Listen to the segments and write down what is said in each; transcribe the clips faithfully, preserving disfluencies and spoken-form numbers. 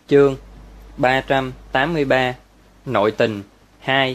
Chương ba trăm tám mươi ba. Nội tình hai.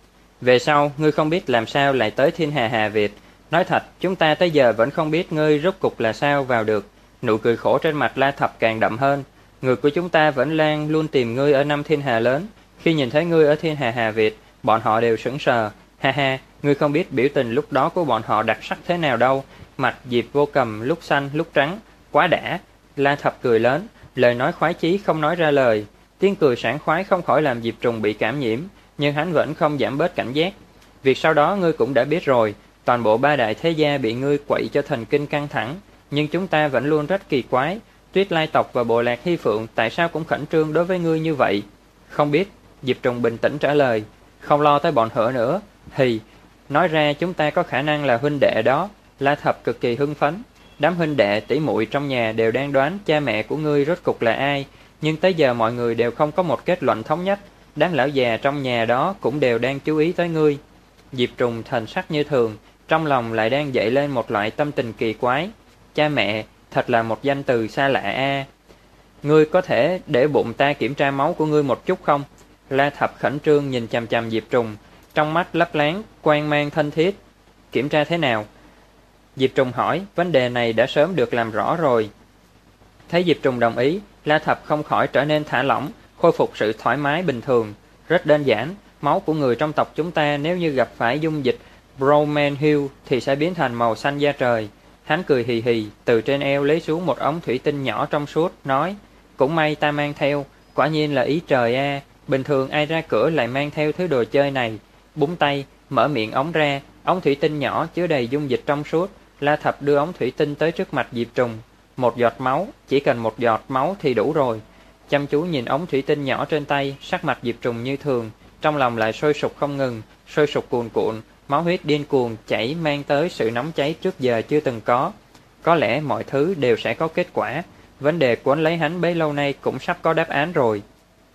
Về sau, ngươi không biết làm sao lại tới Thiên Hà Hà Việt. Nói thật, chúng ta tới giờ vẫn không biết ngươi rốt cục là sao vào được. Nụ cười khổ trên mặt La Thập càng đậm hơn. Người của chúng ta vẫn đang luôn tìm ngươi ở năm Thiên Hà lớn. Khi nhìn thấy ngươi ở Thiên Hà Hà Việt, bọn họ đều sững sờ. Ha ha, ngươi không biết biểu tình lúc đó của bọn họ đặc sắc thế nào đâu. Mặt Diệp Vô Cầm lúc xanh lúc trắng, quá đã. La Thập cười lớn, lời nói khoái chí không nói ra lời. Tiếng cười sảng khoái không khỏi làm Diệp Trùng bị cảm nhiễm, nhưng hắn vẫn không giảm bớt cảnh giác. Việc sau đó ngươi cũng đã biết rồi, toàn bộ ba đại thế gia bị ngươi quậy cho thần kinh căng thẳng, nhưng chúng ta vẫn luôn rất kỳ quái. Tuyết Lai tộc và bộ lạc Hy Phượng tại sao cũng khẩn trương đối với ngươi như vậy? Không biết, Diệp Trùng bình tĩnh trả lời. Không lo tới bọn họ nữa. Hì, nói ra chúng ta có khả năng là huynh đệ đó. La Thập cực kỳ hưng phấn. Đám huynh đệ tỷ muội trong nhà đều đang đoán cha mẹ của ngươi rốt cục là ai, nhưng tới giờ mọi người đều không có một kết luận thống nhất. Đám lão già trong nhà đó cũng đều đang chú ý tới ngươi. Diệp Trùng thần sắc như thường, trong lòng lại đang dậy lên một loại tâm tình kỳ quái. Cha mẹ, thật là một danh từ xa lạ a. Ngươi có thể để bụng ta kiểm tra máu của ngươi một chút không? La Thập khẩn trương nhìn chằm chằm Diệp Trùng, trong mắt lấp láng, quang mang thân thiết. Kiểm tra thế nào? Diệp Trùng hỏi, vấn đề này đã sớm được làm rõ rồi. Thấy Diệp Trùng đồng ý, La Thập không khỏi trở nên thả lỏng, khôi phục sự thoải mái bình thường. Rất đơn giản, máu của người trong tộc chúng ta nếu như gặp phải dung dịch Bromine Hill thì sẽ biến thành màu xanh da trời. Hắn cười hì hì, từ trên eo lấy xuống một ống thủy tinh nhỏ trong suốt, nói, cũng may ta mang theo, quả nhiên là ý trời a, bình thường ai ra cửa lại mang theo thứ đồ chơi này. Búng tay, mở miệng ống ra, ống thủy tinh nhỏ chứa đầy dung dịch trong suốt. La Thập đưa ống thủy tinh tới trước mặt Diệp Trùng. Một giọt máu, chỉ cần một giọt máu thì đủ rồi. Chăm chú nhìn ống thủy tinh nhỏ trên tay, sắc mặt Diệp Trùng như thường, trong lòng lại sôi sục không ngừng, sôi sục cuồn cuộn, máu huyết điên cuồng chảy mang tới sự nóng cháy trước giờ chưa từng có. Có lẽ mọi thứ đều sẽ có kết quả, vấn đề quấn lấy hắn bấy lâu nay cũng sắp có đáp án rồi.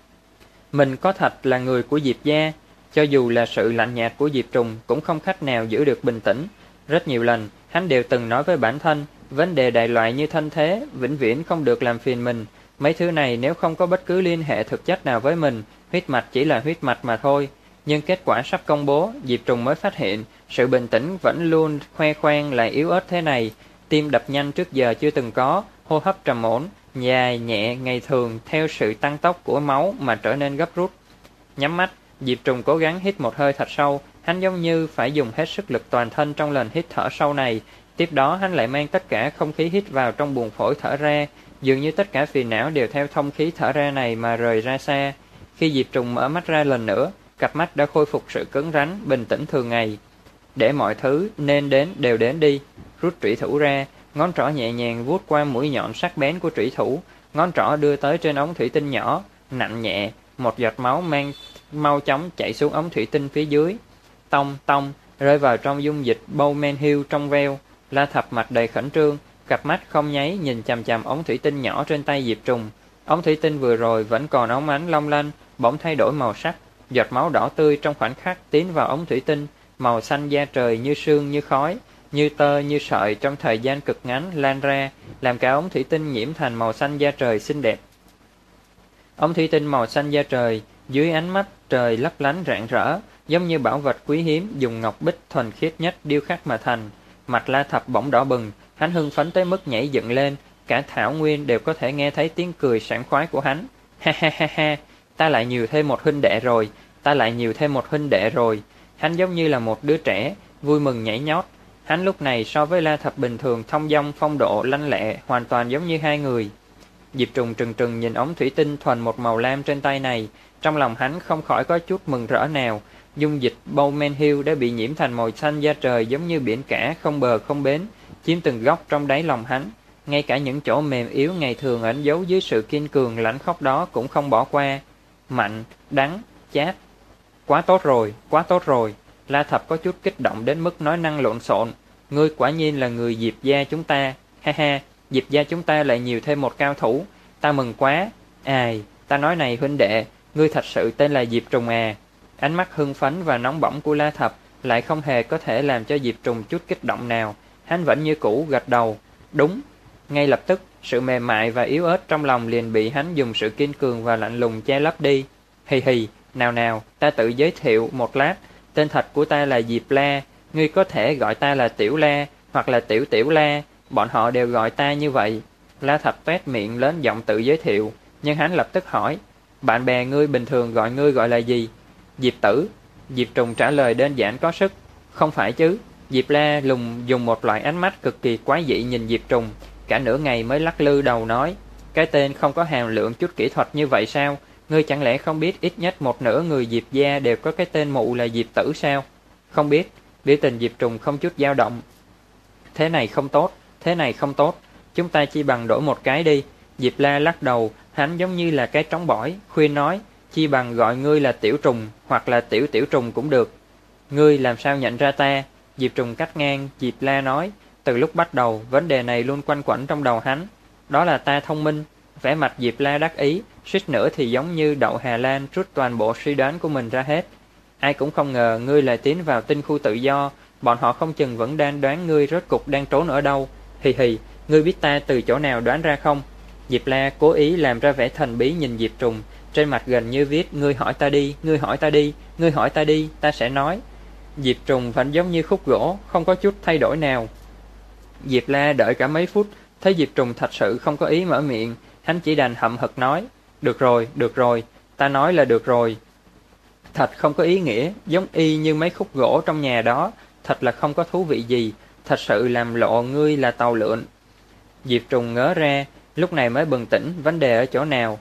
Mình có thật là người của Diệp gia, cho dù là sự lạnh nhạt của Diệp Trùng cũng không cách nào giữ được bình tĩnh. Rất nhiều lần, hắn đều từng nói với bản thân, vấn đề đại loại như thân thế, vĩnh viễn không được làm phiền mình. Mấy thứ này nếu không có bất cứ liên hệ thực chất nào với mình, huyết mạch chỉ là huyết mạch mà thôi. Nhưng kết quả sắp công bố, Diệp Trùng mới phát hiện, sự bình tĩnh vẫn luôn khoe khoang lại yếu ớt thế này. Tim đập nhanh trước giờ chưa từng có, hô hấp trầm ổn, dài, nhẹ, ngày thường, theo sự tăng tốc của máu mà trở nên gấp rút. Nhắm mắt, Diệp Trùng cố gắng hít một hơi thật sâu, hắn giống như phải dùng hết sức lực toàn thân trong lần hít thở sâu này. Tiếp đó hắn lại mang tất cả không khí hít vào trong buồng phổi thở ra, dường như tất cả phiền não đều theo thông khí thở ra này mà rời ra xa. Khi Diệp Trùng mở mắt ra lần nữa, cặp mắt đã khôi phục sự cứng rắn, bình tĩnh thường ngày. Để mọi thứ nên đến đều đến đi. Rút trủy thủ ra, ngón trỏ nhẹ nhàng vuốt qua mũi nhọn sắc bén của trủy thủ, ngón trỏ đưa tới trên ống thủy tinh nhỏ, nặng nhẹ, một giọt máu mang mau chóng chảy xuống ống thủy tinh phía dưới. Tông tông rơi vào trong dung dịch Bowman Hill trong veo. La Thập mặt đầy khẩn trương, cặp mắt không nháy nhìn chằm chằm ống thủy tinh nhỏ trên tay Diệp Trùng. Ống thủy tinh vừa rồi vẫn còn óng ánh long lanh, bỗng thay đổi màu sắc, giọt máu đỏ tươi trong khoảnh khắc tiến vào ống thủy tinh, màu xanh da trời như sương như khói, như tơ như sợi trong thời gian cực ngắn lan ra, làm cả ống thủy tinh nhiễm thành màu xanh da trời xinh đẹp. Ống thủy tinh màu xanh da trời, dưới ánh mắt trời lấp lánh rạng rỡ, giống như bảo vật quý hiếm dùng ngọc bích thuần khiết nhất điêu khắc mà thành. Mặt La Thập bỗng đỏ bừng, hắn hưng phấn tới mức nhảy dựng lên, cả thảo nguyên đều có thể nghe thấy tiếng cười sảng khoái của hắn. Ha ha ha ha, ta lại nhiều thêm một huynh đệ rồi, ta lại nhiều thêm một huynh đệ rồi. Hắn giống như là một đứa trẻ, vui mừng nhảy nhót. Hắn lúc này so với La Thập bình thường thông dong phong độ lanh lẹ, hoàn toàn giống như hai người. Diệp Trùng trừng trừng nhìn ống thủy tinh thuần một màu lam trên tay này, trong lòng hắn không khỏi có chút mừng rỡ nào. Dung dịch Bowman Hill đã bị nhiễm thành màu xanh da trời giống như biển cả không bờ không bến, chiếm từng góc trong đáy lòng hắn. Ngay cả những chỗ mềm yếu ngày thường ẩn giấu dưới sự kiên cường lãnh khốc đó cũng không bỏ qua. Mạnh, đắng, chát. Quá tốt rồi, quá tốt rồi. La Thập có chút kích động đến mức nói năng lộn xộn. Ngươi quả nhiên là người Diệp gia chúng ta. Ha ha, Diệp gia chúng ta lại nhiều thêm một cao thủ. Ta mừng quá. Ai, ta nói này huynh đệ, ngươi thật sự tên là Diệp Trùng à? Ánh mắt hưng phấn và nóng bỏng của La Thập lại không hề có thể làm cho Diệp Trùng chút kích động nào. Hắn vẫn như cũ gật đầu. Đúng. Ngay lập tức, sự mềm mại và yếu ớt trong lòng liền bị hắn dùng sự kiên cường và lạnh lùng che lấp đi. Hì hì, nào nào, ta tự giới thiệu một lát, tên thật của ta là Diệp La, ngươi có thể gọi ta là Tiểu La, hoặc là Tiểu Tiểu La, bọn họ đều gọi ta như vậy. La Thạch toét miệng lớn giọng tự giới thiệu, nhưng hắn lập tức hỏi, bạn bè ngươi bình thường gọi ngươi gọi là gì? Diệp Tử. Diệp Trùng trả lời đơn giản có sức, không phải chứ. Diệp La lùng dùng một loại ánh mắt cực kỳ quái dị nhìn Diệp Trùng, cả nửa ngày mới lắc lư đầu nói, cái tên không có hàm lượng chút kỹ thuật như vậy sao? Ngươi chẳng lẽ không biết ít nhất một nửa người Diệp gia đều có cái tên mụ là Diệp Tử sao? Không biết. Biểu tình Diệp Trùng không chút dao động. Thế này không tốt, thế này không tốt, chúng ta chi bằng đổi một cái đi. Diệp La lắc đầu, hắn giống như là cái trống bỏi, khuyên nói, chi bằng gọi ngươi là Tiểu Trùng, hoặc là Tiểu Tiểu Trùng cũng được. Ngươi làm sao nhận ra ta? Diệp Trùng cắt ngang, Diệp La nói, từ lúc bắt đầu, vấn đề này luôn quanh quẩn trong đầu hắn. Đó là ta thông minh. Vẻ mặt Diệp La đắc ý, suýt nữa thì giống như đậu Hà Lan rút toàn bộ suy đoán của mình ra hết. Ai cũng không ngờ ngươi lại tiến vào tinh khu tự do, bọn họ không chừng vẫn đang đoán ngươi rốt cục đang trốn ở đâu. Hì hì, ngươi biết ta từ chỗ nào đoán ra không? Diệp La cố ý làm ra vẻ thần bí nhìn Diệp Trùng, trên mặt gần như viết, ngươi hỏi ta đi, ngươi hỏi ta đi, ngươi hỏi ta đi, ta sẽ nói. Diệp Trùng vẫn giống như khúc gỗ, không có chút thay đổi nào. Diệp La đợi cả mấy phút, thấy Diệp Trùng thật sự không có ý mở miệng, hắn chỉ đành hậm hực nói, được rồi, được rồi, ta nói là được rồi. Thật không có ý nghĩa, giống y như mấy khúc gỗ trong nhà đó, thật là không có thú vị gì, thật sự làm lộ ngươi là tàu lượn. Diệp Trùng ngớ ra, lúc này mới bừng tỉnh vấn đề ở chỗ nào.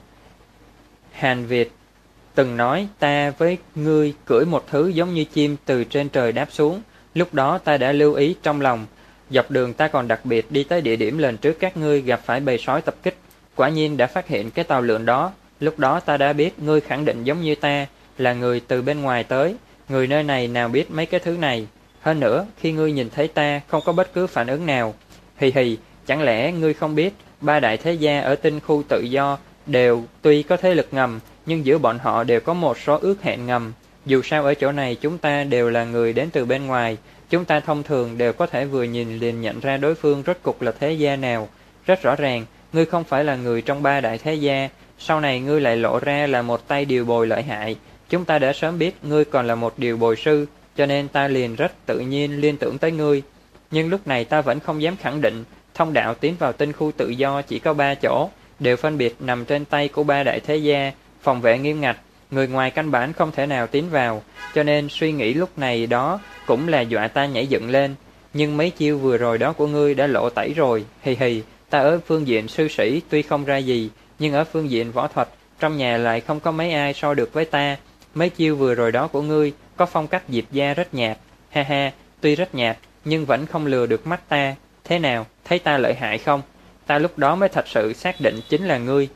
Hàn Việt từng nói ta với ngươi cưỡi một thứ giống như chim từ trên trời đáp xuống, lúc đó ta đã lưu ý trong lòng. Dọc đường ta còn đặc biệt đi tới địa điểm lần trước các ngươi gặp phải bầy sói tập kích, quả nhiên đã phát hiện cái tàu lượn đó. Lúc đó ta đã biết ngươi khẳng định giống như ta, là người từ bên ngoài tới, người nơi này nào biết mấy cái thứ này. Hơn nữa, khi ngươi nhìn thấy ta không có bất cứ phản ứng nào. Hì hì, chẳng lẽ ngươi không biết, ba đại thế gia ở tinh khu tự do đều tuy có thế lực ngầm, nhưng giữa bọn họ đều có một số ước hẹn ngầm. Dù sao ở chỗ này chúng ta đều là người đến từ bên ngoài, chúng ta thông thường đều có thể vừa nhìn liền nhận ra đối phương rốt cục là thế gia nào. Rất rõ ràng, ngươi không phải là người trong ba đại thế gia, sau này ngươi lại lộ ra là một tay điều bồi lợi hại. Chúng ta đã sớm biết ngươi còn là một điều bồi sư, cho nên ta liền rất tự nhiên liên tưởng tới ngươi. Nhưng lúc này ta vẫn không dám khẳng định, thông đạo tiến vào tinh khu tự do chỉ có ba chỗ, đều phân biệt nằm trên tay của ba đại thế gia, phòng vệ nghiêm ngặt, người ngoài căn bản không thể nào tiến vào, cho nên suy nghĩ lúc này đó cũng là dọa ta nhảy dựng lên. Nhưng mấy chiêu vừa rồi đó của ngươi đã lộ tẩy rồi, hì hì, ta ở phương diện sư sĩ tuy không ra gì, nhưng ở phương diện võ thuật, trong nhà lại không có mấy ai so được với ta. Mấy chiêu vừa rồi đó của ngươi có phong cách Diệp gia rất nhạt, ha ha, tuy rất nhạt, nhưng vẫn không lừa được mắt ta. Thế nào, thấy ta lợi hại không? Ta lúc đó mới thật sự xác định chính là ngươi.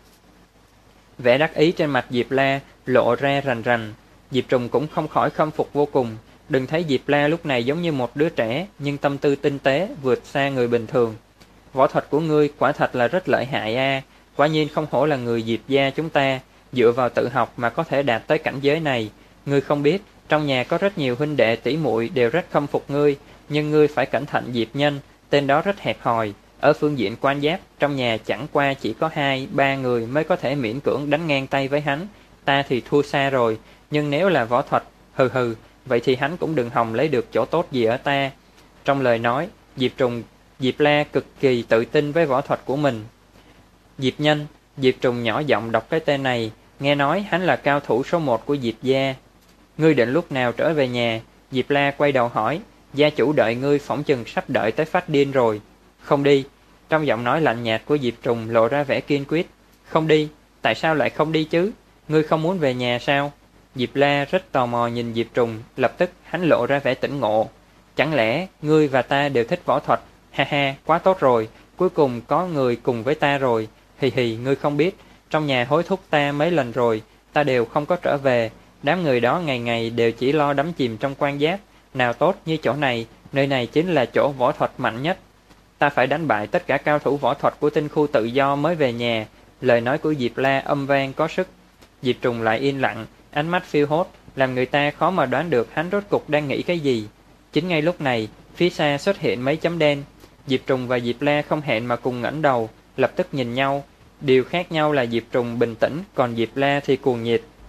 Vẻ đắc ý trên mặt Diệp La lộ ra rành rành. Diệp Trùng cũng không khỏi khâm phục vô cùng. Đừng thấy Diệp La lúc này giống như một đứa trẻ, nhưng tâm tư tinh tế vượt xa người bình thường. Võ thuật của ngươi quả thật là rất lợi hại a, quả nhiên không hổ là người Diệp gia chúng ta, dựa vào tự học mà có thể đạt tới cảnh giới này. Ngươi không biết, trong nhà có rất nhiều huynh đệ tỷ muội đều rất khâm phục ngươi, nhưng ngươi phải cẩn thận Diệp Nhân, tên đó rất hẹp hòi. Ở phương diện quan giáp, trong nhà chẳng qua chỉ có hai, ba người mới có thể miễn cưỡng đánh ngang tay với hắn. Ta thì thua xa rồi, nhưng nếu là võ thuật, hừ hừ, vậy thì hắn cũng đừng hòng lấy được chỗ tốt gì ở ta. Trong lời nói, Diệp Trùng, Diệp La cực kỳ tự tin với võ thuật của mình. Diệp Nhân, Diệp Trùng nhỏ giọng đọc cái tên này, nghe nói hắn là cao thủ số một của Diệp gia. Ngươi định lúc nào trở về nhà? Diệp La quay đầu hỏi, gia chủ đợi ngươi phỏng chừng sắp đợi tới phát điên rồi. Không đi. Trong giọng nói lạnh nhạt của Diệp Trùng lộ ra vẻ kiên quyết. Không đi, tại sao lại không đi chứ? Ngươi không muốn về nhà sao? Diệp La rất tò mò nhìn Diệp Trùng, lập tức hắn lộ ra vẻ tỉnh ngộ. Chẳng lẽ ngươi và ta đều thích võ thuật? Ha ha, quá tốt rồi, cuối cùng có người cùng với ta rồi. Hì hì, ngươi không biết, trong nhà hối thúc ta mấy lần rồi, ta đều không có trở về. Đám người đó ngày ngày đều chỉ lo đắm chìm trong quan giáp. Nào tốt như chỗ này, nơi này chính là chỗ võ thuật mạnh nhất. Ta phải đánh bại tất cả cao thủ võ thuật của tinh khu tự do mới về nhà. Lời nói của Diệp La âm vang có sức. Diệp Trùng lại yên lặng, ánh mắt phiêu hốt, làm người ta khó mà đoán được hắn rốt cục đang nghĩ cái gì. Chính ngay lúc này, phía xa xuất hiện mấy chấm đen. Diệp Trùng và Diệp La không hẹn mà cùng ngẩng đầu, lập tức nhìn nhau. Điều khác nhau là Diệp Trùng bình tĩnh, còn Diệp La thì cuồng nhiệt.